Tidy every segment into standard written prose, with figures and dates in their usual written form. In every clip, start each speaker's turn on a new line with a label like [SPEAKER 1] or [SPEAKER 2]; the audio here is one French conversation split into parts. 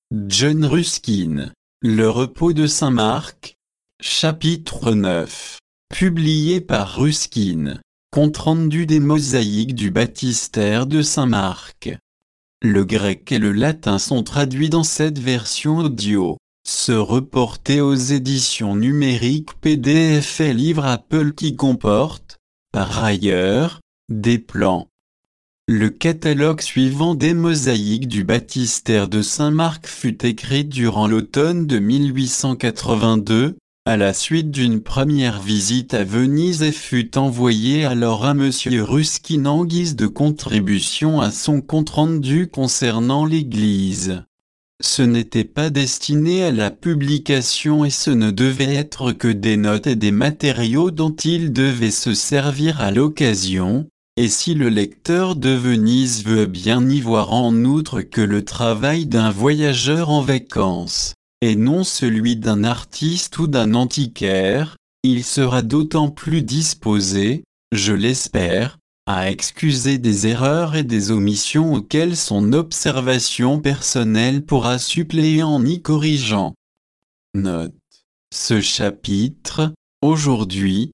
[SPEAKER 1] John Ruskin. Le repos de saint Marc. Chapitre 9. Publié par Ruskin. Compte-rendu des mosaïques du baptistère de saint Marc. Le grec et le latin sont traduits dans cette version audio. Se reporter aux éditions numériques PDF et livre Apple qui comporte, par ailleurs, des plans. Le catalogue suivant des mosaïques du baptistère de saint Marc fut écrit durant l'automne de 1882, à la suite d'une première visite à Venise et fut envoyé alors à Monsieur Ruskin en guise de contribution à son compte-rendu concernant l'Église. Ce n'était pas destiné à la publication et ce ne devait être que des notes et des matériaux dont il devait se servir à l'occasion. Et si le lecteur de Venise veut bien y voir en outre que le travail d'un voyageur en vacances, et non celui d'un artiste ou d'un antiquaire, il sera d'autant plus disposé, je l'espère, à excuser des erreurs et des omissions auxquelles son observation personnelle pourra suppléer en y corrigeant. Note. Ce chapitre, aujourd'hui,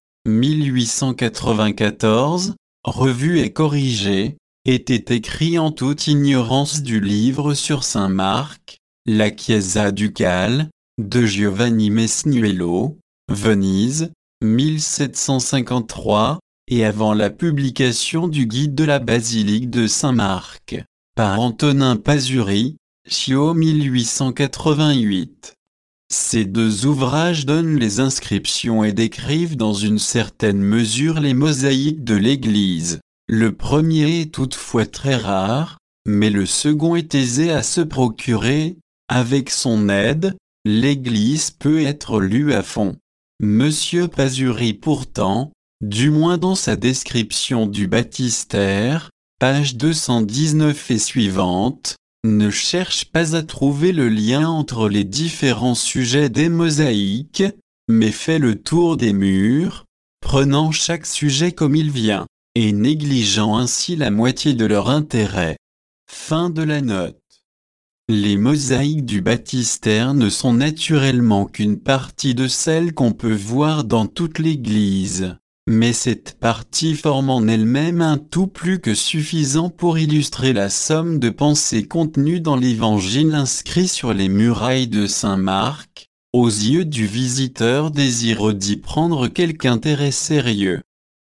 [SPEAKER 1] 1894, revu et corrigé, était écrit en toute ignorance du livre sur saint Marc, la Chiesa ducale, de Giovanni Mesniuello, Venise, 1753, et avant la publication du guide de la basilique de Saint-Marc, par Antonin Pazuri, Chio 1888. Ces deux ouvrages donnent les inscriptions et décrivent dans une certaine mesure les mosaïques de l'Église. Le premier est toutefois très rare, mais le second est aisé à se procurer. Avec son aide, l'Église peut être lue à fond. Monsieur Pazuri pourtant, du moins dans sa description du baptistère, page 219 et suivante, ne cherche pas à trouver le lien entre les différents sujets des mosaïques, mais fait le tour des murs, prenant chaque sujet comme il vient, et négligeant ainsi la moitié de leur intérêt. Fin de la note. Les mosaïques du baptistère ne sont naturellement qu'une partie de celles qu'on peut voir dans toute l'Église. Mais cette partie forme en elle-même un tout plus que suffisant pour illustrer la somme de pensées contenues dans l'Évangile inscrit sur les murailles de saint Marc, aux yeux du visiteur désireux d'y prendre quelque intérêt sérieux.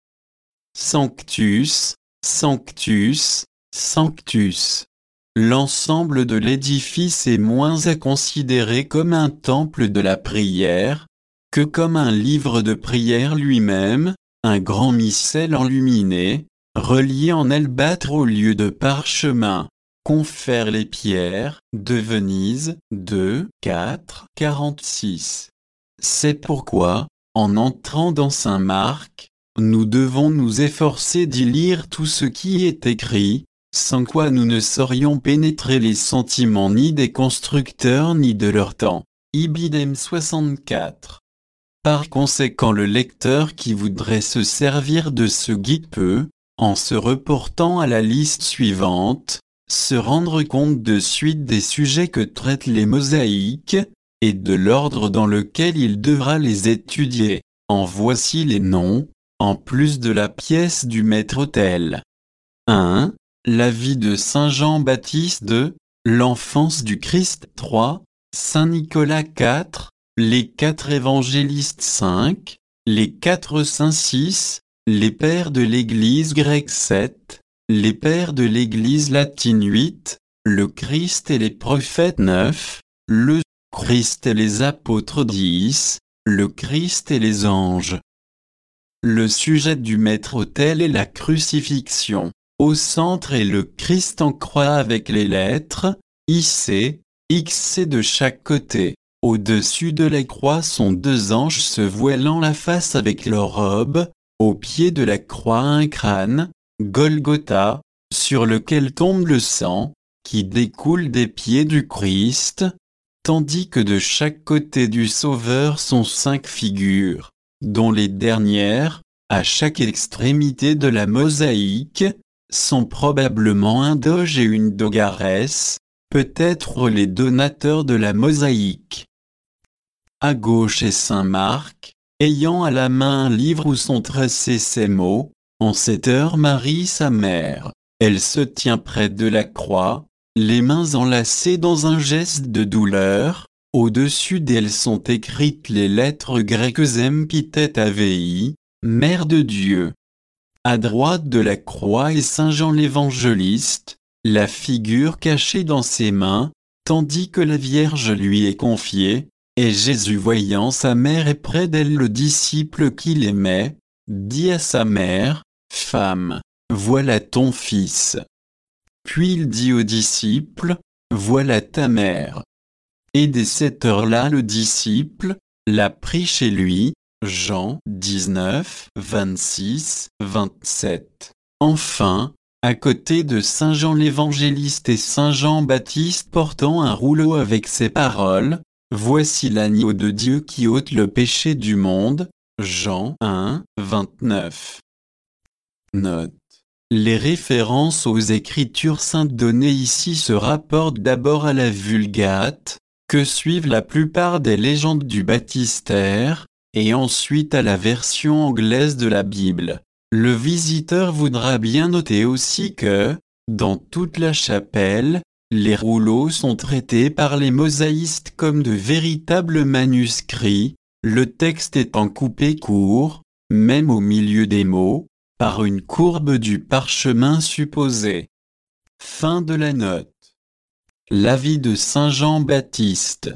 [SPEAKER 1] Sanctus, Sanctus, Sanctus. L'ensemble de l'édifice est moins à considérer comme un temple de la prière, que comme un livre de prière lui-même, un grand missel enluminé, relié en albâtre au lieu de parchemin. Confère les pierres, de Venise, 2, 4, 46. C'est pourquoi, en entrant dans saint Marc, nous devons nous efforcer d'y lire tout ce qui est écrit, sans quoi nous ne saurions pénétrer les sentiments ni des constructeurs ni de leur temps. Ibidem 64. Par conséquent, le lecteur qui voudrait se servir de ce guide peut, en se reportant à la liste suivante, se rendre compte de suite des sujets que traitent les mosaïques, et de l'ordre dans lequel il devra les étudier. En voici les noms, en plus de la pièce du maître-autel. 1. La vie de Saint Jean-Baptiste 2. L'enfance du Christ 3. Saint Nicolas 4. Les 4 évangélistes 5, les 4 saints 6, les pères de l'Église grecque 7, les pères de l'Église latine 8, le Christ et les prophètes 9, le Christ et les apôtres 10, le Christ et les anges. Le sujet du maître-autel est la crucifixion. Au centre est le Christ en croix avec les lettres IC, XC de chaque côté. Au-dessus de la croix sont 2 anges se voilant la face avec leurs robes, au pied de la croix un crâne, Golgotha, sur lequel tombe le sang, qui découle des pieds du Christ, tandis que de chaque côté du Sauveur sont 5 figures, dont les dernières, à chaque extrémité de la mosaïque, sont probablement un doge et une dogaresse, peut-être les donateurs de la mosaïque. À gauche est saint Marc, ayant à la main un livre où sont tracés ces mots. En cette heure Marie sa mère, elle se tient près de la croix, les mains enlacées dans un geste de douleur. Au-dessus d'elle sont écrites les lettres grecques Empithète Avei, Mère de Dieu. À droite de la croix est saint Jean l'évangéliste, la figure cachée dans ses mains, tandis que la Vierge lui est confiée, et Jésus voyant sa mère et près d'elle le disciple qu'il aimait, dit à sa mère, « Femme, voilà ton fils. » Puis il dit au disciple, « Voilà ta mère. » Et dès cette heure-là le disciple l'a pris chez lui. Jean 19, 26, 27. Enfin, à côté de saint Jean l'évangéliste et saint Jean-Baptiste portant un rouleau avec ces paroles, « Voici l'agneau de Dieu qui ôte le péché du monde. » Jean 1, 29. Note. Les références aux Écritures saintes données ici se rapportent d'abord à la Vulgate, que suivent la plupart des légendes du baptistère, et ensuite à la version anglaise de la Bible. Le visiteur voudra bien noter aussi que, dans toute la chapelle, les rouleaux sont traités par les mosaïstes comme de véritables manuscrits, le texte étant coupé court, même au milieu des mots, par une courbe du parchemin supposé. Fin de la note. L'avis de saint Jean-Baptiste.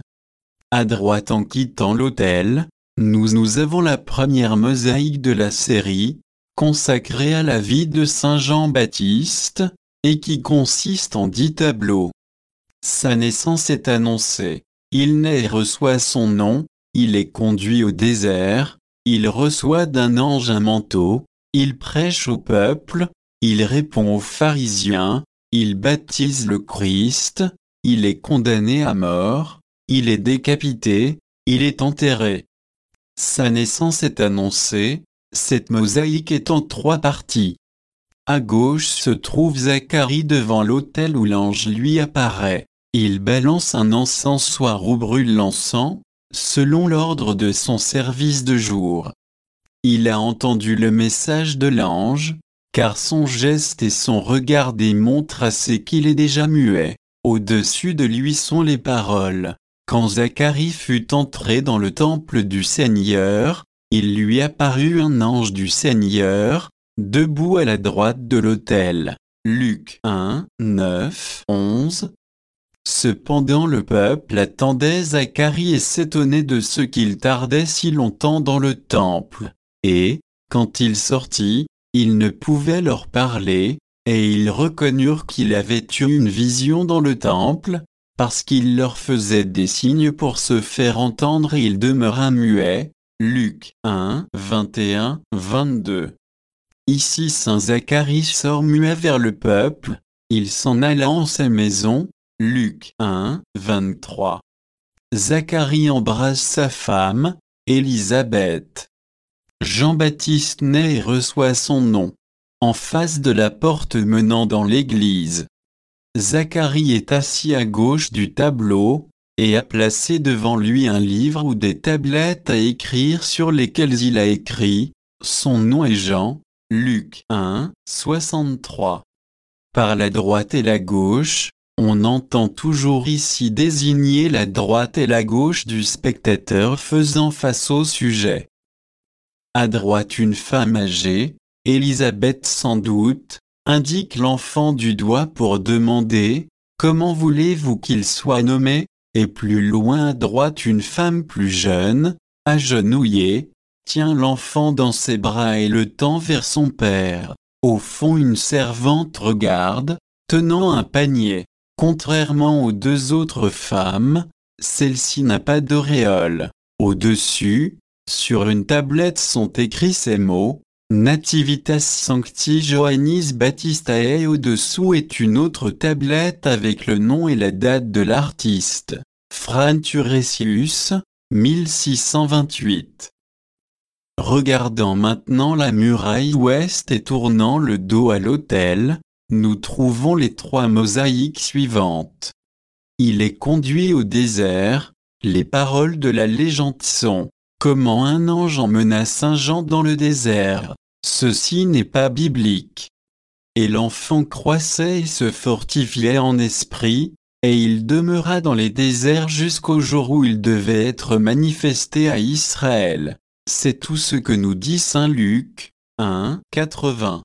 [SPEAKER 1] À droite en quittant l'autel, nous avons la première mosaïque de la série, consacrée à la vie de saint Jean-Baptiste, et qui consiste en 10 tableaux. Sa naissance est annoncée, il naît et reçoit son nom, il est conduit au désert, il reçoit d'un ange un manteau, il prêche au peuple, il répond aux pharisiens, il baptise le Christ, il est condamné à mort, il est décapité, il est enterré. Sa naissance est annoncée, cette mosaïque est en 3 parties. À gauche se trouve Zacharie devant l'autel où l'ange lui apparaît. Il balance un encensoir où brûle l'encens, selon l'ordre de son service de jour. Il a entendu le message de l'ange, car son geste et son regard démontrent assez qu'il est déjà muet. Au-dessus de lui sont les paroles. Quand Zacharie fut entré dans le temple du Seigneur, il lui apparut un ange du Seigneur, debout à la droite de l'autel. Luc 1, 9, 11. Cependant le peuple attendait Zacharie et s'étonnait de ce qu'il tardait si longtemps dans le temple. Et, quand il sortit, il ne pouvait leur parler, et ils reconnurent qu'il avait eu une vision dans le temple, parce qu'il leur faisait des signes pour se faire entendre et il demeura muet. Luc 1, 21, 22. Ici saint Zacharie sort muet vers le peuple, il s'en alla en sa maison. Luc 1, 23. Zacharie embrasse sa femme, Élisabeth. Jean-Baptiste naît et reçoit son nom. En face de la porte menant dans l'église. Zacharie est assis à gauche du tableau, et a placé devant lui un livre ou des tablettes à écrire sur lesquelles il a écrit, son nom est Jean, Luc 1, 63. Par la droite et la gauche, on entend toujours ici désigner la droite et la gauche du spectateur faisant face au sujet. À droite une femme âgée, Élisabeth sans doute, indique l'enfant du doigt pour demander « Comment voulez-vous qu'il soit nommé ?» Et plus loin à droite une femme plus jeune, agenouillée, tient l'enfant dans ses bras et le tend vers son père. Au fond une servante regarde, tenant un panier. Contrairement aux 2 autres femmes, celle-ci n'a pas d'auréole. Au-dessus, sur une tablette sont écrits ces mots, Nativitas Sancti Johannis Baptistae. Au-dessous est une autre tablette avec le nom et la date de l'artiste, Fran Turesius, 1628. Regardant maintenant la muraille ouest et tournant le dos à l'autel, nous trouvons les 3 mosaïques suivantes. Il est conduit au désert. Les paroles de la légende sont: comment un ange emmena Saint Jean dans le désert. Ceci n'est pas biblique. Et l'enfant croissait et se fortifiait en esprit, et il demeura dans les déserts jusqu'au jour où il devait être manifesté à Israël. C'est tout ce que nous dit saint Luc 1, 80.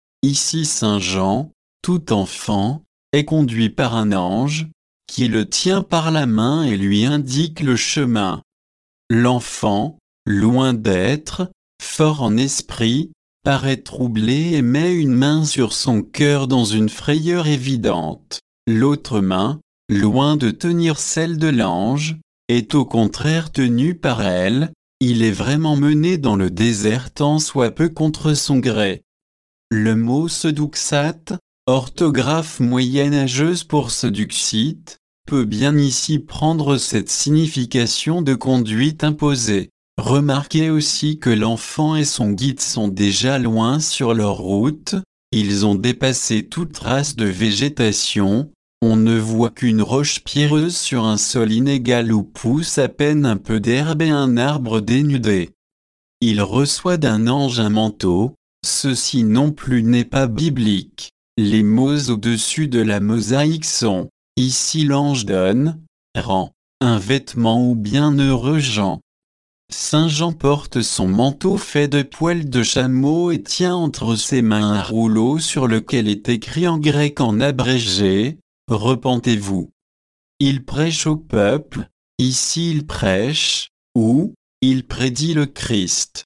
[SPEAKER 1] Ici saint Jean, tout enfant, est conduit par un ange, qui le tient par la main et lui indique le chemin. L'enfant, loin d'être fort en esprit, paraît troublé et met une main sur son cœur dans une frayeur évidente. L'autre main, loin de tenir celle de l'ange, est au contraire tenue par elle. Il est vraiment mené dans le désert tant soit peu contre son gré. Le mot seduxate, orthographe moyenâgeuse pour seduxite, peut bien ici prendre cette signification de conduite imposée. Remarquez aussi que l'enfant et son guide sont déjà loin sur leur route, ils ont dépassé toute trace de végétation, on ne voit qu'une roche pierreuse sur un sol inégal où pousse à peine un peu d'herbe et un arbre dénudé. Il reçoit d'un ange un manteau, ceci non plus n'est pas biblique. Les mots au-dessus de la mosaïque sont: ici l'ange donne, rend, un vêtement ou bienheureux Jean. Saint Jean porte son manteau fait de poils de chameau et tient entre ses mains un rouleau sur lequel est écrit en grec en abrégé: repentez-vous. Il prêche au peuple, ici il prêche, ou, il prédit le Christ.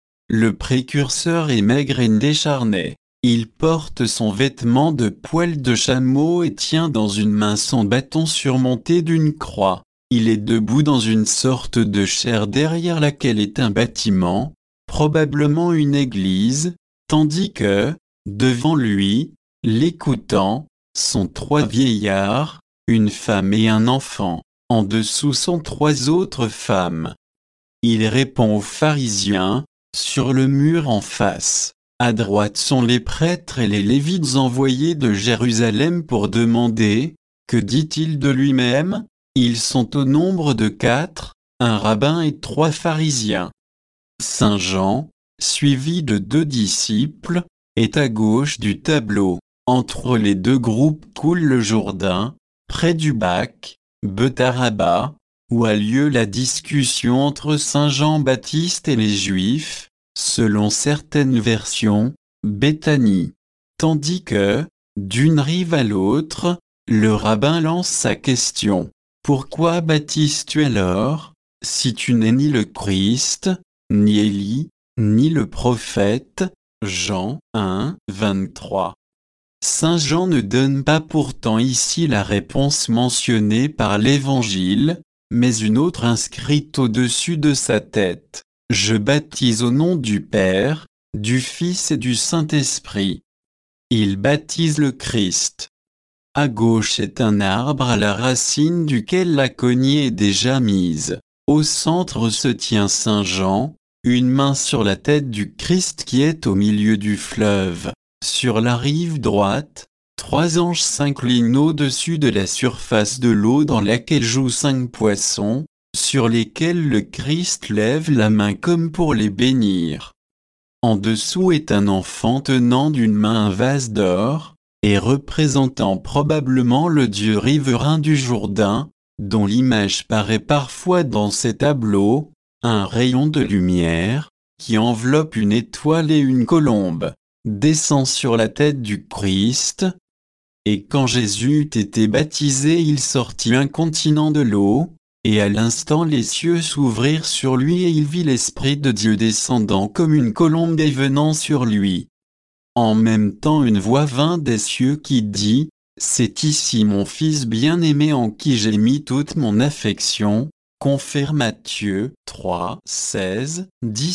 [SPEAKER 1] Le précurseur est maigre et décharné. Il porte son vêtement de poils de chameau et tient dans une main son bâton surmonté d'une croix. Il est debout dans une sorte de chaire derrière laquelle est un bâtiment, probablement une église, tandis que, devant lui, l'écoutant, sont 3 vieillards, une femme et un enfant. En dessous sont 3 autres femmes. Il répond aux pharisiens, sur le mur en face. À droite sont les prêtres et les lévites envoyés de Jérusalem pour demander: que dit-il de lui-même? Ils sont au nombre de 4, un rabbin et 3 pharisiens. Saint Jean, suivi de 2 disciples, est à gauche du tableau. Entre les 2 groupes coule le Jourdain, près du bac, Betaraba, où a lieu la discussion entre Saint Jean-Baptiste et les Juifs, selon certaines versions, Béthanie. Tandis que, d'une rive à l'autre, le rabbin lance sa question: pourquoi baptises-tu alors, si tu n'es ni le Christ, ni Élie, ni le prophète? Jean 1, 23. Saint Jean ne donne pas pourtant ici la réponse mentionnée par l'Évangile, mais une autre inscrite au-dessus de sa tête: je baptise au nom du Père, du Fils et du Saint-Esprit. Il baptise le Christ. À gauche est un arbre à la racine duquel la cognée est déjà mise. Au centre se tient Saint Jean, une main sur la tête du Christ qui est au milieu du fleuve. Sur la rive droite, 3 anges s'inclinent au-dessus de la surface de l'eau dans laquelle jouent 5 poissons, sur lesquels le Christ lève la main comme pour les bénir. En dessous est un enfant tenant d'une main un vase d'or, et représentant probablement le dieu riverain du Jourdain, dont l'image paraît parfois dans ces tableaux, un rayon de lumière, qui enveloppe une étoile et une colombe, descend sur la tête du Christ. Et quand Jésus eut été baptisé, il sortit incontinent de l'eau, et à l'instant les cieux s'ouvrirent sur lui et il vit l'Esprit de Dieu descendant comme une colombe et venant sur lui. En même temps une voix vint des cieux qui dit: c'est ici mon Fils bien-aimé en qui j'ai mis toute mon affection. Confère Matthieu 3, 16,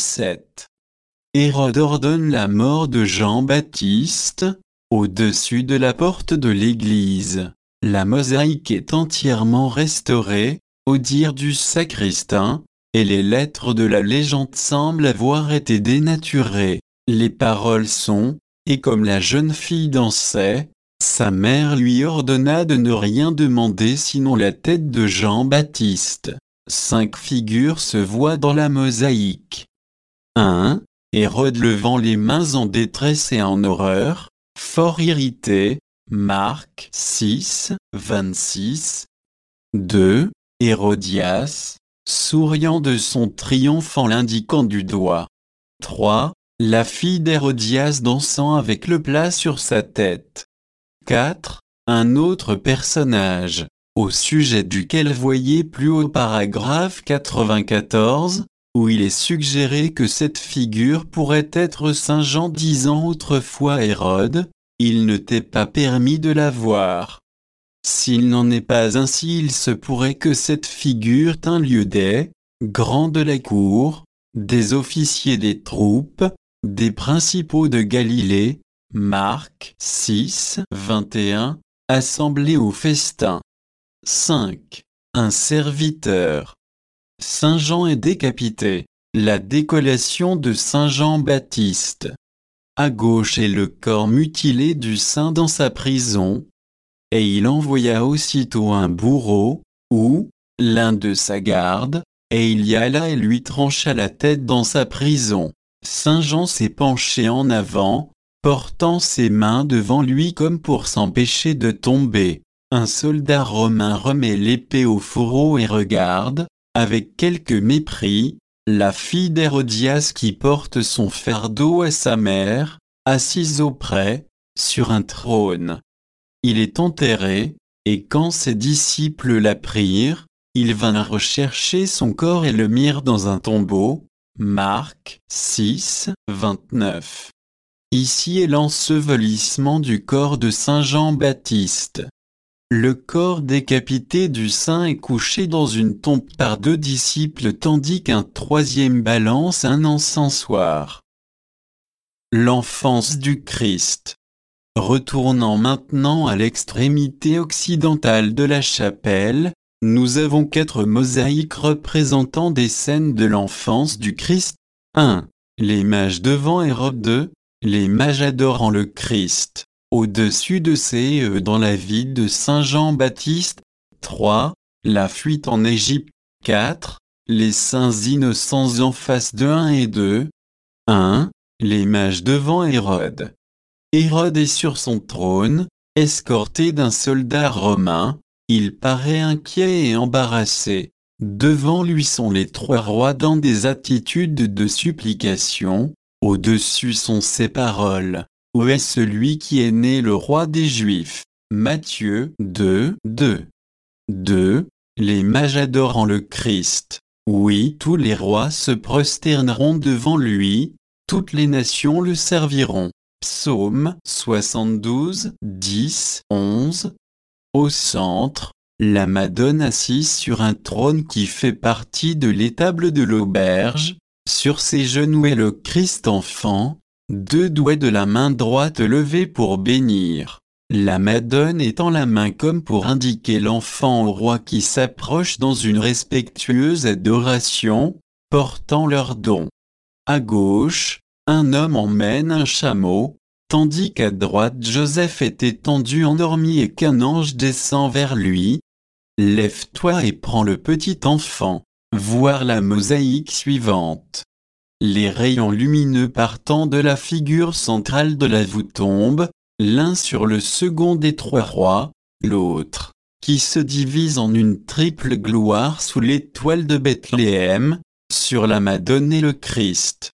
[SPEAKER 1] 17. Hérode ordonne la mort de Jean-Baptiste. Au-dessus de la porte de l'église, la mosaïque est entièrement restaurée, au dire du sacristain, et les lettres de la légende semblent avoir été dénaturées. Les paroles sont: et comme la jeune fille dansait, Sa mère lui ordonna de ne rien demander sinon la tête de Jean-Baptiste. 5 figures se voient dans la mosaïque. 1. Hérode levant les mains en détresse et en horreur, fort irrité. Marc 6, 26. 2. Hérodias, souriant de son triomphe en l'indiquant du doigt. 3. La fille d'Hérodias dansant avec le plat sur sa tête. 4. Un autre personnage, au sujet duquel voyez plus haut paragraphe 94, où il est suggéré que cette figure pourrait être Saint Jean disant autrefois Hérode, il ne t'est pas permis de la voir. S'il n'en est pas ainsi, il se pourrait que cette figure tînt lieu des grands de la cour, des officiers des troupes, des principaux de Galilée, Marc 6, 21, assemblés au festin. 5. Un serviteur. Saint Jean est décapité. La décollation de Saint Jean-Baptiste. À gauche est le corps mutilé du saint dans sa prison. Et il envoya aussitôt un bourreau, ou l'un de sa garde, et il y alla et lui trancha la tête dans sa prison. Saint Jean s'est penché en avant, portant ses mains devant lui comme pour s'empêcher de tomber. Un soldat romain remet l'épée au fourreau et regarde, avec quelque mépris, la fille d'Hérodias qui porte son fardeau à sa mère, assise auprès, sur un trône. Il est enterré, et quand ses disciples l'apprirent, ils vinrent rechercher son corps et le mirent dans un tombeau. Marc 6, 29. Ici est l'ensevelissement du corps de Saint Jean-Baptiste. Le corps décapité du saint est couché dans une tombe par 2 disciples tandis qu'un troisième balance un encensoir. L'enfance du Christ. Retournant maintenant à l'extrémité occidentale de la chapelle, nous avons 4 mosaïques représentant des scènes de l'enfance du Christ. 1. Les mages devant Hérode. 2. Les mages adorant le Christ, au-dessus de ces œufs dans la vie de Saint Jean-Baptiste. 3. La fuite en Égypte. 4. Les saints innocents en face de 1 et 2. 1. Les mages devant Hérode. Hérode est sur son trône, escorté d'un soldat romain, il paraît inquiet et embarrassé. Devant lui sont les 3 rois dans des attitudes de supplication, au-dessus sont ces paroles. Où est celui qui est né le roi des Juifs? Matthieu 2, 2. 2. Les mages adorant le Christ. Oui, tous les rois se prosterneront devant lui, toutes les nations le serviront. Psaume 72, 10, 11. Au centre, la Madone assise sur un trône qui fait partie de l'étable de l'auberge. Sur ses genoux est le Christ enfant, 2 doigts de la main droite levés pour bénir. La Madone étend la main comme pour indiquer l'enfant au roi qui s'approche dans une respectueuse adoration, portant leur don. À gauche, un homme emmène un chameau, tandis qu'à droite Joseph est étendu endormi et qu'un ange descend vers lui. Lève-toi et prends le petit enfant. Voir la mosaïque suivante. Les rayons lumineux partant de la figure centrale de la voûte tombent, l'un sur le second des 3 rois, l'autre, qui se divise en une triple gloire sous l'étoile de Bethléem, sur la Madone et le Christ.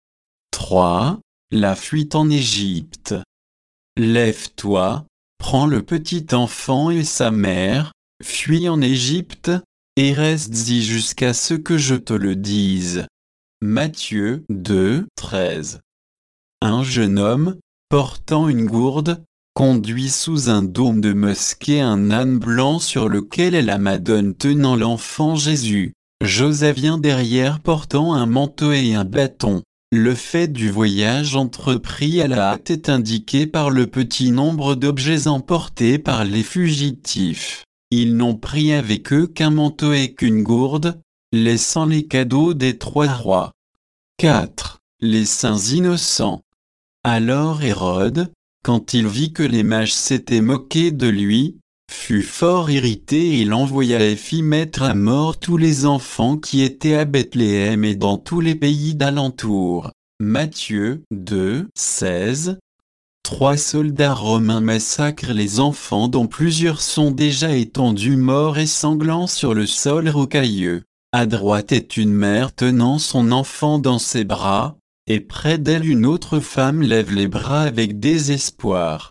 [SPEAKER 1] 3. La fuite en Égypte. Lève-toi, prends le petit enfant et sa mère, fuis en Égypte, et reste-y jusqu'à ce que je te le dise. Matthieu 2, 13. Un jeune homme, portant une gourde, conduit sous un dôme de mosquée un âne blanc sur lequel est la Madone tenant l'enfant Jésus. Joseph vient derrière portant un manteau et un bâton. Le fait du voyage entrepris à la hâte est indiqué par le petit nombre d'objets emportés par les fugitifs. Ils n'ont pris avec eux qu'un manteau et qu'une gourde, laissant les cadeaux des 3 rois. 4. Les saints innocents. Alors Hérode, quand il vit que les mages s'étaient moqués de lui, fut fort irrité et il envoya et fit mettre à mort tous les enfants qui étaient à Bethléem et dans tous les pays d'alentour. Matthieu 2, 16. 3 soldats romains massacrent les enfants dont plusieurs sont déjà étendus morts et sanglants sur le sol rocailleux. À droite est une mère tenant son enfant dans ses bras, et près d'elle une autre femme lève les bras avec désespoir.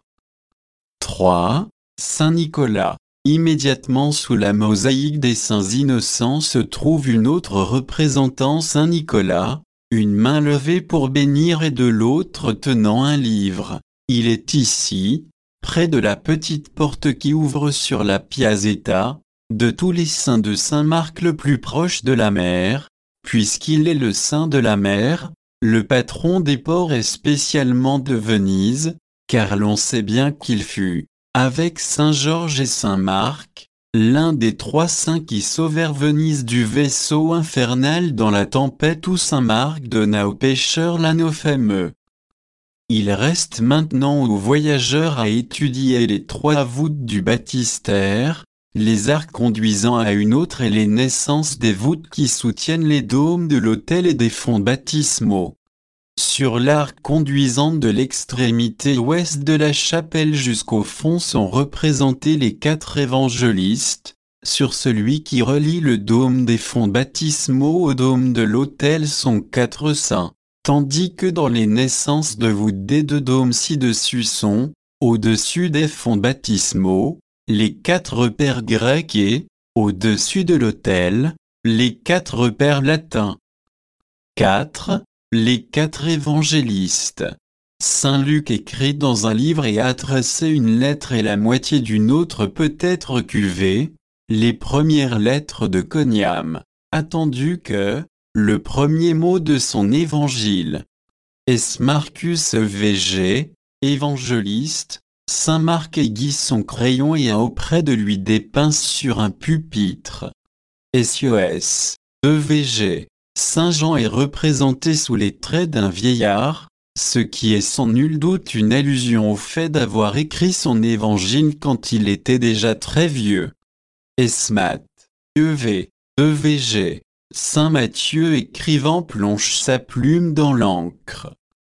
[SPEAKER 1] 3. Saint Nicolas. Immédiatement sous la mosaïque des saints innocents se trouve une autre représentant Saint Nicolas, une main levée pour bénir et de l'autre tenant un livre. Il est ici, près de la petite porte qui ouvre sur la Piazzetta, de tous les saints de Saint Marc le plus proche de la mer, puisqu'il est le saint de la mer, le patron des ports et spécialement de Venise, car l'on sait bien qu'il fut, avec Saint Georges et Saint Marc, l'un des 3 saints qui sauvèrent Venise du vaisseau infernal dans la tempête où Saint Marc donna aux pêcheurs l'anneau fameux. Il reste maintenant aux voyageurs à étudier les 3 voûtes du baptistère, les arcs conduisant à une autre et les naissances des voûtes qui soutiennent les dômes de l'autel et des fonts baptismaux. Sur l'arc conduisant de l'extrémité ouest de la chapelle jusqu'au fond sont représentés les 4 évangélistes. Sur celui qui relie le dôme des fonts baptismaux au dôme de l'autel sont 4 saints, tandis que dans les naissances de voûtes des 2 dômes ci-dessus sont, au-dessus des fonts baptismaux, les 4 pères grecs et, au-dessus de l'autel, les 4 pères latins. 4. Les 4 évangélistes. Saint Luc écrit dans un livre et a tracé une lettre et la moitié d'une autre peut être cuvée, les premières lettres de Coniam, attendu que, le premier mot de son évangile. Es Marcus VG, évangéliste, Saint Marc aiguise son crayon et a auprès de lui des pinces sur un pupitre. SOS, EVG. Saint Jean est représenté sous les traits d'un vieillard, ce qui est sans nul doute une allusion au fait d'avoir écrit son évangile quand il était déjà très vieux. Esmat, EV, EVG. Saint Matthieu écrivant plonge sa plume dans l'encre.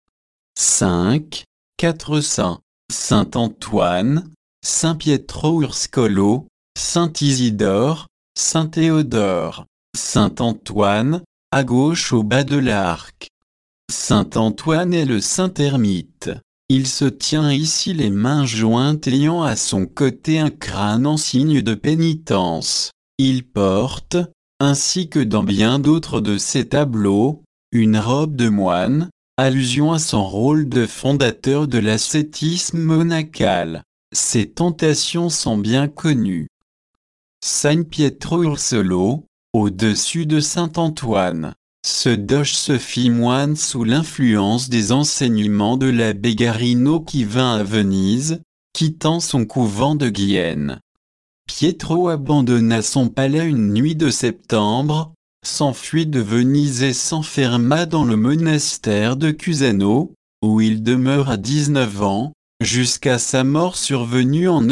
[SPEAKER 1] 5. 4 saints. Saint Antoine, Saint Pietro Urscolo, Saint Isidore, Saint Théodore, Saint Antoine, à gauche au bas de l'arc. Saint Antoine est le saint ermite. Il se tient ici les mains jointes ayant à son côté un crâne en signe de pénitence. Il porte, ainsi que dans bien d'autres de ses tableaux, une robe de moine, allusion à son rôle de fondateur de l'ascétisme monacal. Ses tentations sont bien connues. Saint Pietro Ursolo, au-dessus de Saint Antoine. Ce doge se fit moine sous l'influence des enseignements de l'abbé Garino qui vint à Venise, quittant son couvent de Guyenne. Pietro abandonna son palais une nuit de septembre, s'enfuit de Venise et s'enferma dans le monastère de Cusano, où il demeura 19 ans, jusqu'à sa mort survenue en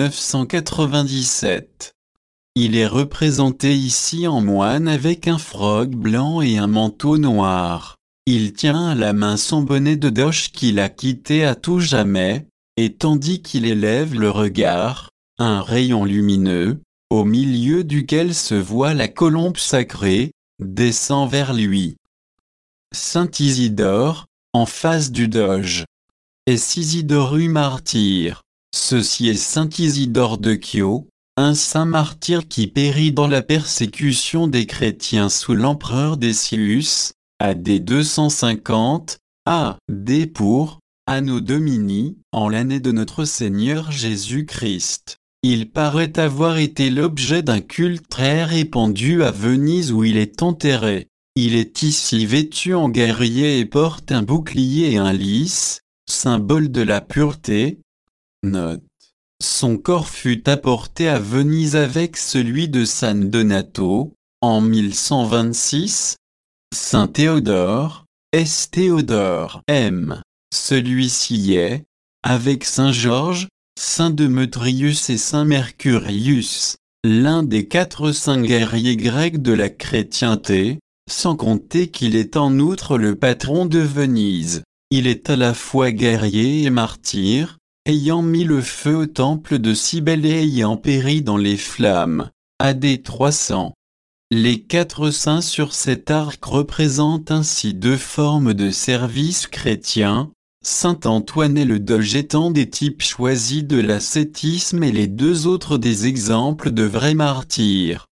[SPEAKER 1] 997. Il est représenté ici en moine avec un froc blanc et un manteau noir. Il tient à la main son bonnet de doge qu'il a quitté à tout jamais, et tandis qu'il élève le regard, un rayon lumineux, au milieu duquel se voit la colombe sacrée, descend vers lui. Saint Isidore, en face du doge. Est Isidore martyr. Ceci est Saint Isidore de Chios, un saint martyr qui périt dans la persécution des chrétiens sous l'empereur Décius, AD 250, AD pour Anno Domini, en l'année de notre Seigneur Jésus-Christ. Il paraît avoir été l'objet d'un culte très répandu à Venise où il est enterré. Il est ici vêtu en guerrier et porte un bouclier et un lys, symbole de la pureté. Note. Son corps fut apporté à Venise avec celui de San Donato, en 1126. Saint Théodore, S. Théodore M. Celui-ci est, avec saint Georges, saint Démétrius et saint Mercurius, l'un des 4 saints guerriers grecs de la chrétienté, sans compter qu'il est en outre le patron de Venise. Il est à la fois guerrier et martyr, ayant mis le feu au temple de Cybèle et ayant péri dans les flammes. AD 300. Les 4 saints sur cet arc représentent ainsi 2 formes de service chrétien. Saint Antoine et le doge étant des types choisis de l'ascétisme et les 2 autres des exemples de vrais martyrs.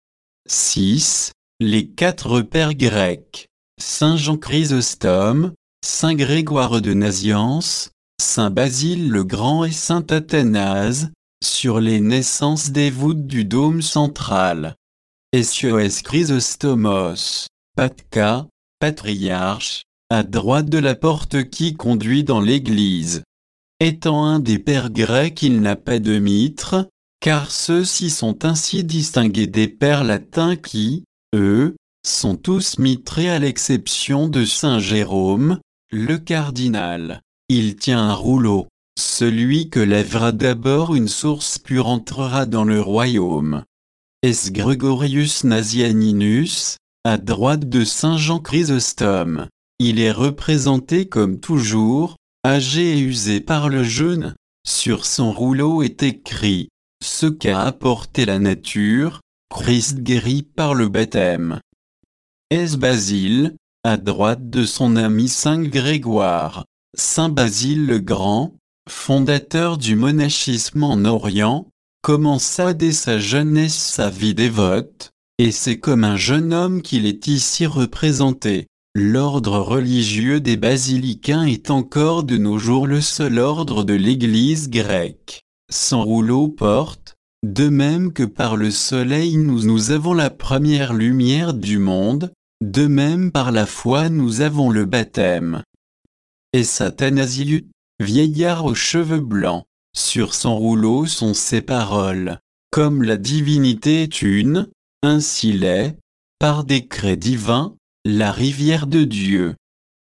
[SPEAKER 1] 6. Les 4 pères grecs. Saint Jean Chrysostome, Saint Grégoire de Naziance, Saint Basile le Grand et Saint Athanase, sur les naissances des voûtes du dôme central. Hésios Chrysostomos, Patka, patriarche, à droite de la porte qui conduit dans l'église. Étant un des pères grecs, il n'a pas de mitre, car ceux-ci sont ainsi distingués des pères latins qui, eux, sont tous mitrés à l'exception de saint Jérôme, le cardinal. Il tient un rouleau. Celui que lèvera d'abord une source pure entrera dans le royaume. Es Gregorius Nazianinus, à droite de saint Jean Chrysostome. Il est représenté comme toujours, âgé et usé par le jeûne. Sur son rouleau est écrit « Ce qu'a apporté la nature, Christ guérit par le baptême ». Es Basile, à droite de son ami saint Grégoire. Saint Basile le Grand, fondateur du monachisme en Orient, commença dès sa jeunesse sa vie dévote, et c'est comme un jeune homme qu'il est ici représenté. L'ordre religieux des basilicains est encore de nos jours le seul ordre de l'Église grecque. Son rouleau porte, de même que par le soleil nous avons la première lumière du monde, de même par la foi nous avons le baptême. Et Athanasius, vieillard aux cheveux blancs, sur son rouleau sont ces paroles. Comme la divinité est une, ainsi l'est, par décret divin, la rivière de Dieu.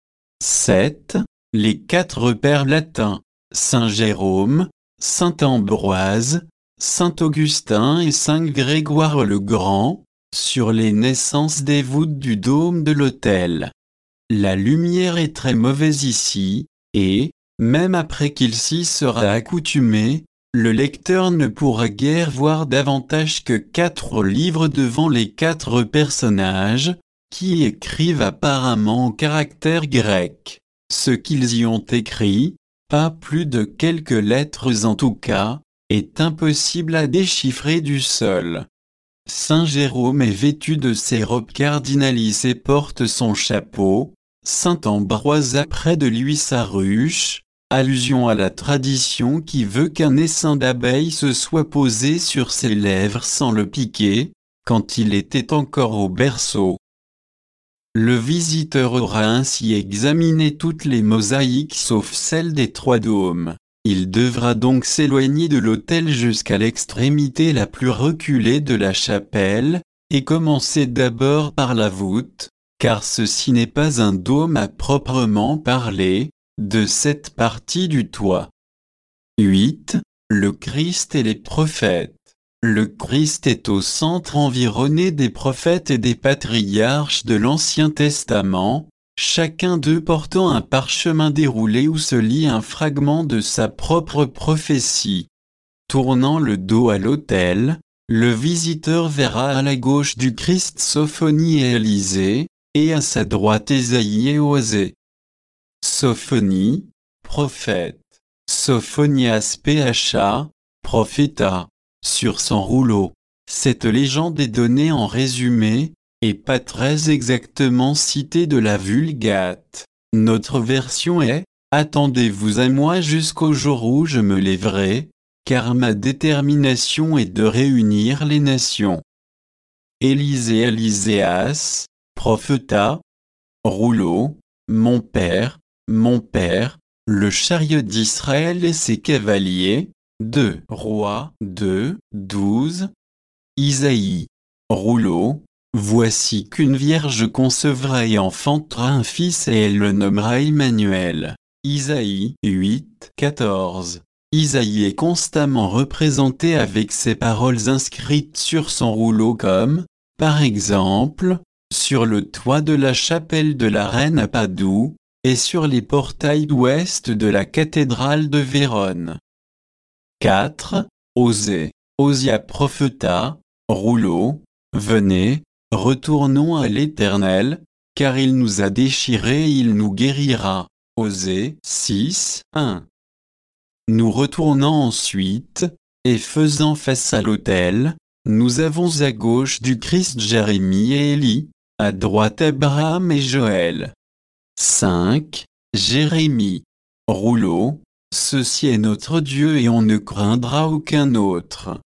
[SPEAKER 1] 7. Les 4 pères latins, saint Jérôme, saint Ambroise, saint Augustin et saint Grégoire le Grand, sur les naissances des voûtes du dôme de l'autel. La lumière est très mauvaise ici, et, même après qu'il s'y sera accoutumé, le lecteur ne pourra guère voir davantage que 4 livres devant les 4 personnages, qui écrivent apparemment en caractère grec. Ce qu'ils y ont écrit, pas plus de quelques lettres en tout cas, est impossible à déchiffrer du sol. Saint Jérôme est vêtu de ses robes cardinalices et porte son chapeau. Saint Ambroise a près de lui sa ruche, allusion à la tradition qui veut qu'un essaim d'abeilles se soit posé sur ses lèvres sans le piquer, quand il était encore au berceau. Le visiteur aura ainsi examiné toutes les mosaïques sauf celle des 3 dômes. Il devra donc s'éloigner de l'autel jusqu'à l'extrémité la plus reculée de la chapelle, et commencer d'abord par la voûte, car ceci n'est pas un dôme à proprement parler, de cette partie du toit. 8. Le Christ et les prophètes. Le Christ est au centre environné des prophètes et des patriarches de l'Ancien Testament, chacun d'eux portant un parchemin déroulé où se lit un fragment de sa propre prophétie. Tournant le dos à l'autel, le visiteur verra à la gauche du Christ Sophonie et Élisée, et à sa droite Ésaïe et Osée. Sophonie, prophète. Sophonias Pha, prophéta. Sur son rouleau, cette légende est donnée en résumé, et pas très exactement citée de la Vulgate. Notre version est « Attendez-vous à moi jusqu'au jour où je me lèverai, car ma détermination est de réunir les nations. » Élisée Élyséas, prophèta. Rouleau, mon père, le chariot d'Israël et ses cavaliers. 2 Rois 2, 12. Isaïe. Rouleau. Voici qu'une vierge concevra et enfantera un fils et elle le nommera Emmanuel. Isaïe 8, 14. Isaïe est constamment représenté avec ces paroles inscrites sur son rouleau comme, par exemple, sur le toit de la chapelle de la Reine à Padoue, et sur les portails ouest de la cathédrale de Vérone. 4. Osée. Osia propheta, rouleau, venez, retournons à l'Éternel, car il nous a déchirés et il nous guérira. Osée 6, 1. Nous retournant ensuite, et faisant face à l'autel, nous avons à gauche du Christ Jérémie et Élie, à droite Abraham et Joël. 5. Jérémie. Rouleau, ceci est notre Dieu et on ne craindra aucun autre.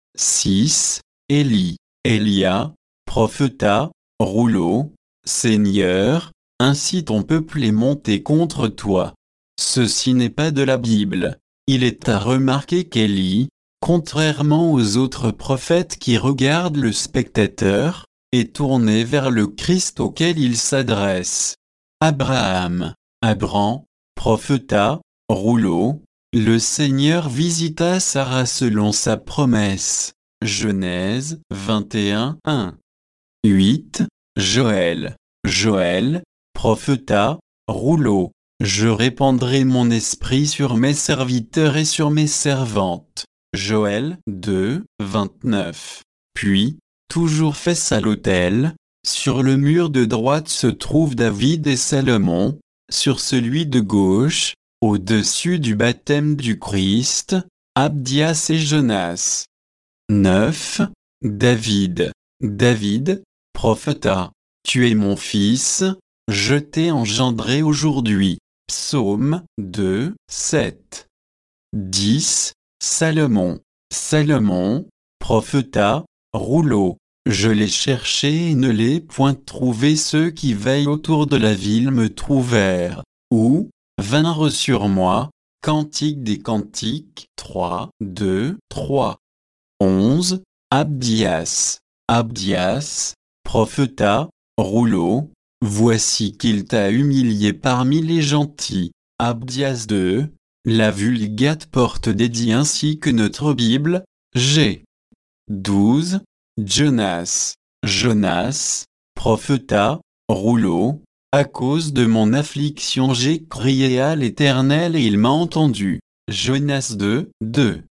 [SPEAKER 1] 6. Élie. Élia, propheta, rouleau, Seigneur, ainsi ton peuple est monté contre toi. Ceci n'est pas de la Bible. Il est à remarquer qu'Élie, contrairement aux autres prophètes qui regardent le spectateur, est tourné vers le Christ auquel il s'adresse. Abraham. Abram, propheta, rouleau, le Seigneur visita Sarah selon sa promesse. Genèse 21, 1. 8. Joël. Joël, propheta, rouleau. Je répandrai mon esprit sur mes serviteurs et sur mes servantes. Joël 2, 29. Puis, toujours face à l'autel, sur le mur de droite se trouvent David et Salomon, sur celui de gauche, au-dessus du baptême du Christ, Abdias et Jonas. 9. David. David, propheta. Tu es mon fils, je t'ai engendré aujourd'hui. Psaume 2, 7. 10. Salomon. Salomon, propheta, rouleau. Je l'ai cherché et ne l'ai point trouvé. Ceux qui veillent autour de la ville me trouvèrent. Ou, vinrent sur moi. Cantique des cantiques 3, 2, 3. 11. Abdias. Abdias, propheta, rouleau. Voici qu'il t'a humilié parmi les gentils. Abdias 2. La Vulgate porte dédié ainsi que notre Bible. G. 12. Jonas. Jonas, propheta, rouleau. À cause de mon affliction j'ai crié à l'Éternel et il m'a entendu. Jonas 2, 2.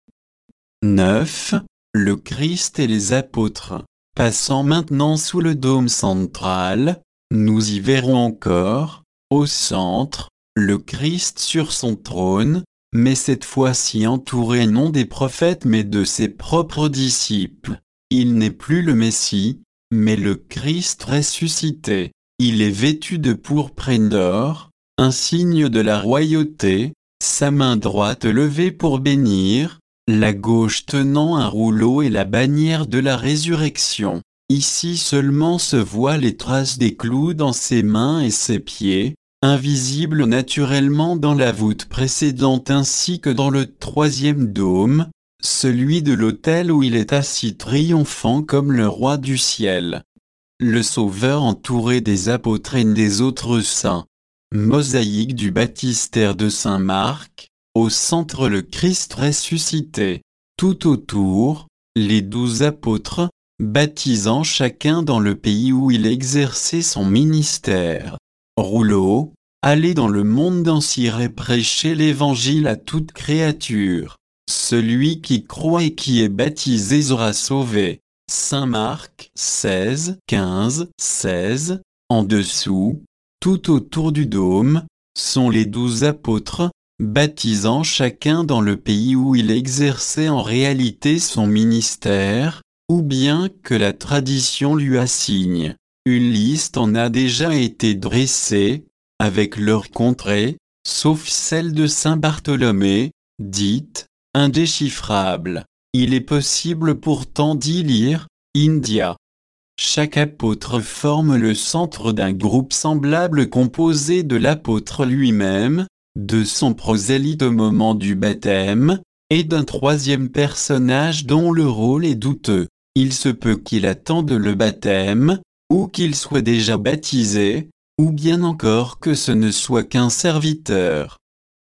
[SPEAKER 1] 9. Le Christ et les apôtres. Passant maintenant sous le dôme central, nous y verrons encore, au centre, le Christ sur son trône, mais cette fois-ci entouré non des prophètes mais de ses propres disciples. Il n'est plus le Messie, mais le Christ ressuscité. Il est vêtu de pourpre et d'or, un signe de la royauté, sa main droite levée pour bénir, la gauche tenant un rouleau et la bannière de la résurrection. Ici seulement se voient les traces des clous dans ses mains et ses pieds, invisibles naturellement dans la voûte précédente ainsi que dans le troisième dôme, celui de l'autel où il est assis triomphant comme le roi du ciel. Le Sauveur entouré des apôtres et des autres saints. Mosaïque du baptistère de Saint Marc, au centre le Christ ressuscité. Tout autour, les 12 apôtres, baptisant chacun dans le pays où il exerçait son ministère. Rouleau, allez dans le monde entier et prêchez l'évangile à toute créature. Celui qui croit et qui est baptisé sera sauvé. Saint Marc 16, 15, 16. En dessous, tout autour du dôme, sont les 12 apôtres, baptisant chacun dans le pays où il exerçait en réalité son ministère, ou bien que la tradition lui assigne. Une liste en a déjà été dressée, avec leurs contrées, sauf celle de Saint Bartholomé, dite indéchiffrable. Il est possible pourtant d'y lire India. Chaque apôtre forme le centre d'un groupe semblable composé de l'apôtre lui-même, de son prosélyte au moment du baptême, et d'un troisième personnage dont le rôle est douteux. Il se peut qu'il attende le baptême, ou qu'il soit déjà baptisé, ou bien encore que ce ne soit qu'un serviteur.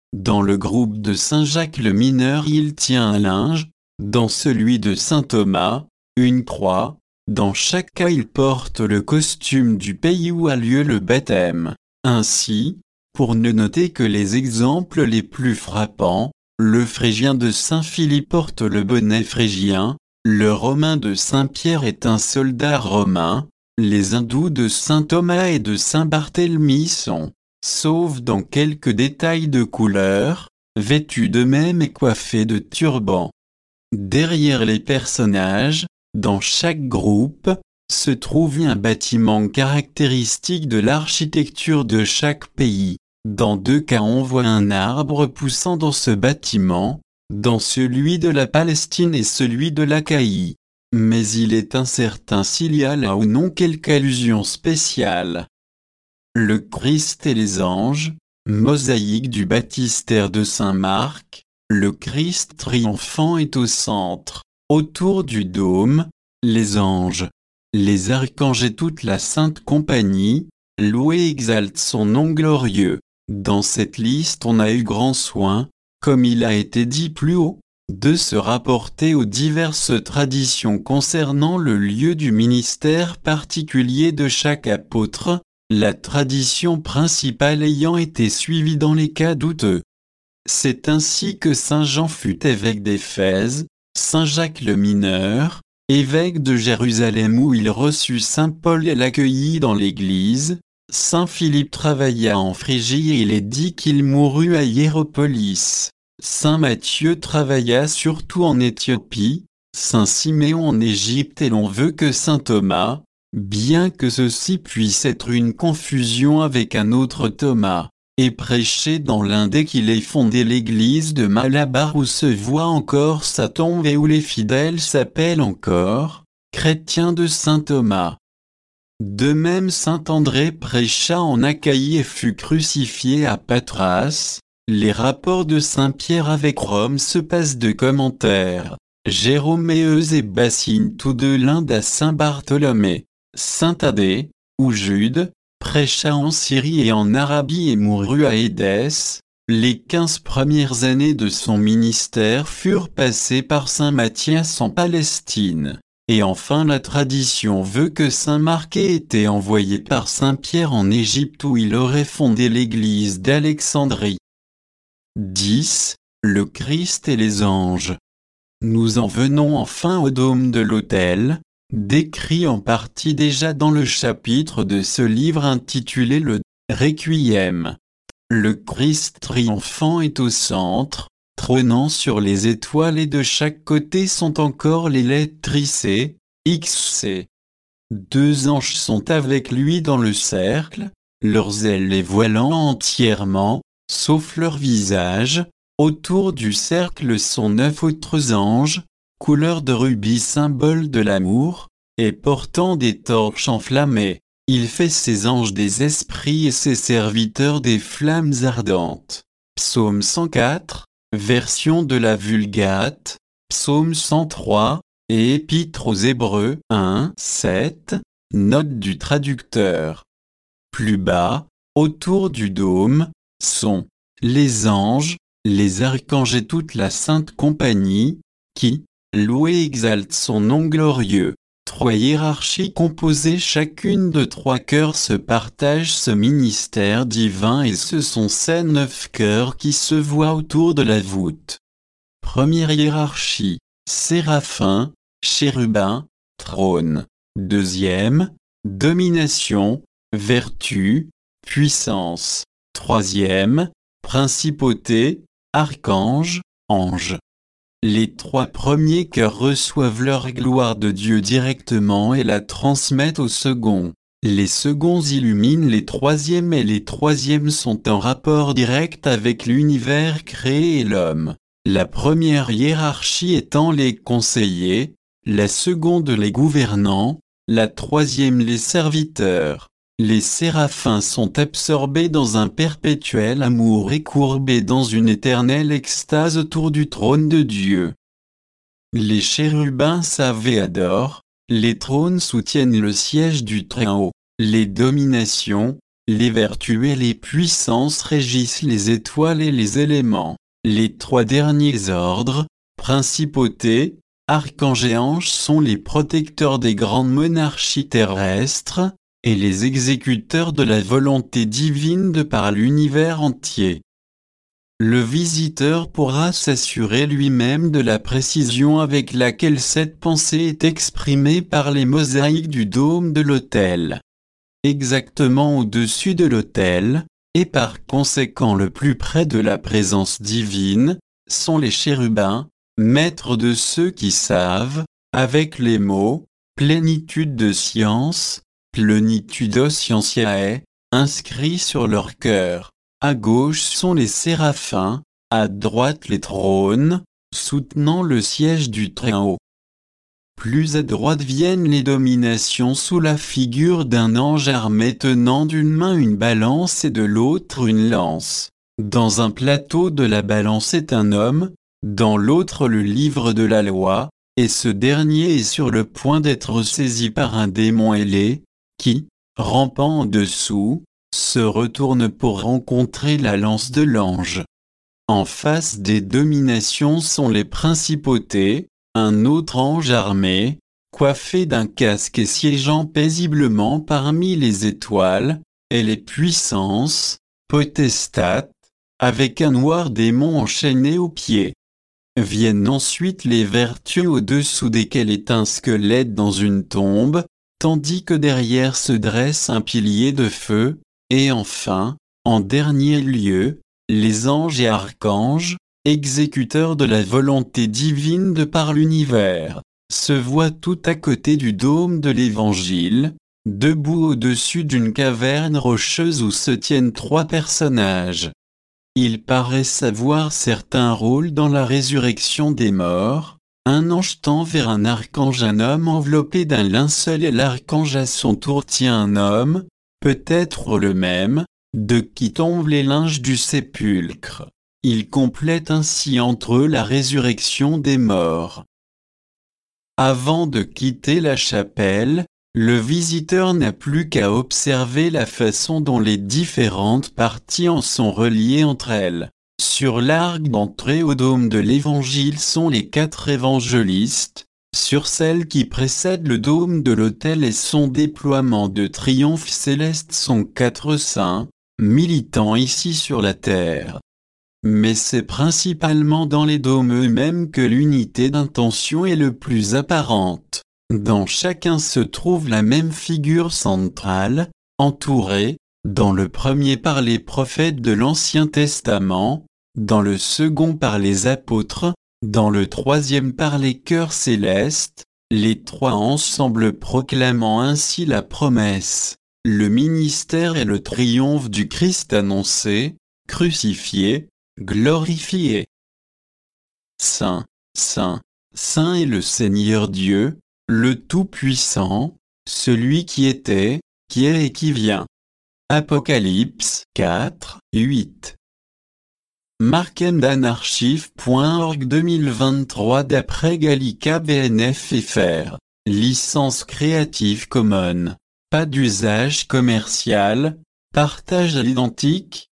[SPEAKER 1] Dans le groupe de saint Jacques le mineur il tient un linge, dans celui de saint Thomas, une croix, dans chaque cas il porte le costume du pays où a lieu le baptême. Ainsi, pour ne noter que les exemples les plus frappants, le phrégien de saint Philippe porte le bonnet phrégien, le romain de saint Pierre est un soldat romain, les hindous de saint Thomas et de saint Barthélemy sont, sauf dans quelques détails de couleur, vêtus de même et coiffés de turbans. Derrière les personnages, dans chaque groupe, se trouve un bâtiment caractéristique de l'architecture de chaque pays. Dans 2 cas on voit un arbre poussant dans ce bâtiment, dans celui de la Palestine et celui de l'Achaïe. Mais il est incertain s'il y a là ou non quelque allusion spéciale. Le Christ et les anges, mosaïque du baptistère de saint Marc, le Christ triomphant est au centre. Autour du dôme, les anges, les archanges et toute la sainte compagnie, louent et exaltent son nom glorieux. Dans cette liste on a eu grand soin, comme il a été dit plus haut, de se rapporter aux diverses traditions concernant le lieu du ministère particulier de chaque apôtre, la tradition principale ayant été suivie dans les cas douteux. C'est ainsi que saint Jean fut évêque d'Éphèse, saint Jacques le mineur, évêque de Jérusalem où il reçut saint Paul et l'accueillit dans l'église, saint Philippe travailla en Phrygie et il est dit qu'il mourut à Hiéropolis, saint Matthieu travailla surtout en Éthiopie, saint Siméon en Égypte et l'on veut que saint Thomas, bien que ceci puisse être une confusion avec un autre Thomas, ait prêché dans l'Inde qu'il ait fondé l'église de Malabar où se voit encore sa tombe et où les fidèles s'appellent encore chrétiens de saint Thomas. De même saint André prêcha en Achaïe et fut crucifié à Patras. Les rapports de saint Pierre avec Rome se passent de commentaires. Jérôme et Eusébie signent tous deux l'Inde à saint Bartholomée. Saint Thaddée, ou Jude, prêcha en Syrie et en Arabie et mourut à Édesse. Les 15 premières années de son ministère furent passées par saint Matthias en Palestine. Et enfin la tradition veut que saint Marc ait été envoyé par saint Pierre en Égypte où il aurait fondé l'église d'Alexandrie. 10. Le Christ et les anges. Nous en venons enfin au dôme de l'autel, décrit en partie déjà dans le chapitre de ce livre intitulé le Requiem. Le Christ triomphant est au centre, trônant sur les étoiles et de chaque côté sont encore les lettres tricées, XC. 2 anges sont avec lui dans le cercle, leurs ailes les voilant entièrement, sauf leur visage. Autour du cercle sont 9 autres anges, couleur de rubis symbole de l'amour, et portant des torches enflammées. Il fait ses anges des esprits et ses serviteurs des flammes ardentes. Psaume 104, version de la Vulgate, Psaume 103, et Épître aux Hébreux 1, 7, note du traducteur. Plus bas, autour du dôme, sont les anges, les archanges et toute la sainte compagnie, qui, louent et exaltent son nom glorieux. 3 hiérarchies composées chacune de 3 cœurs se partagent ce ministère divin et ce sont ces 9 cœurs qui se voient autour de la voûte. Première hiérarchie, séraphins, chérubins, trône. Deuxième, domination, vertu, puissance. Troisième, principauté, archange, ange. Les 3 premiers cœurs reçoivent leur gloire de Dieu directement et la transmettent aux seconds. Les seconds illuminent les troisièmes et les troisièmes sont en rapport direct avec l'univers créé et l'homme. La première hiérarchie étant les conseillers, la seconde les gouvernants, la troisième les serviteurs. Les séraphins sont absorbés dans un perpétuel amour et courbés dans une éternelle extase autour du trône de Dieu. Les chérubins savent et adorent, les trônes soutiennent le siège du Très-Haut, les dominations, Les vertus et les puissances régissent les étoiles et les éléments. Les trois derniers ordres, principautés, archanges et anges sont les protecteurs des grandes monarchies terrestres, et les exécuteurs de la volonté divine de par l'univers entier. Le visiteur pourra s'assurer lui-même de la précision avec laquelle cette pensée est exprimée par les mosaïques du dôme de l'autel. Exactement au-dessus de l'autel, et par conséquent le plus près de la présence divine, sont les chérubins, maîtres de ceux qui savent, avec les mots « plénitude de science »,« plénitude scientiae » inscrits sur leur cœur. À gauche sont les séraphins, à droite les trônes, soutenant le siège du Très-Haut. Plus à droite viennent les dominations sous la figure d'un ange armé tenant d'une main une balance et de l'autre une lance. Dans un plateau de la balance est un homme, dans l'autre le livre de la loi, et ce dernier est sur le point d'être saisi par un démon ailé, qui, rampant en dessous, se retourne pour rencontrer la lance de l'ange. En face des dominations sont les principautés, un autre ange armé, coiffé d'un casque et siégeant paisiblement parmi les étoiles, et les puissances, potestates, avec un noir démon enchaîné aux pieds. Viennent ensuite les vertus au-dessous desquelles est un squelette dans une tombe, tandis que derrière se dresse un pilier de feu, et enfin, en dernier lieu, les anges et archanges, exécuteurs de la volonté divine de par l'univers, se voient tout à côté du dôme de l'Évangile, debout au-dessus d'une caverne rocheuse où se tiennent trois personnages. Ils paraissent avoir certains rôles dans la résurrection des morts. Un ange tend vers un archange un homme enveloppé d'un linceul et l'archange à son tour tient un homme, peut-être le même, de qui tombent les linges du sépulcre. Ils complètent ainsi entre eux la résurrection des morts. Avant de quitter la chapelle, le visiteur n'a plus qu'à observer la façon dont les différentes parties en sont reliées entre elles. Sur l'arc d'entrée au dôme de l'Évangile sont les quatre évangélistes, sur celle qui précède le dôme de l'autel et son déploiement de triomphe céleste sont quatre saints, militant ici sur la terre. Mais c'est principalement dans les dômes eux-mêmes que l'unité d'intention est le plus apparente. Dans chacun se trouve la même figure centrale, entourée, dans le premier par les prophètes de l'Ancien Testament, dans le second par les apôtres, dans le troisième par les chœurs célestes, les trois ensemble proclamant ainsi la promesse, le ministère et le triomphe du Christ annoncé, crucifié, glorifié. Saint, Saint, Saint est le Seigneur Dieu, le Tout-Puissant, celui qui était, qui est et qui vient. Apocalypse 4, 8. Markendanarchive.org 2023 d'après Gallica BNF FR. Licence Creative Commons. Pas d'usage commercial. Partage à l'identique.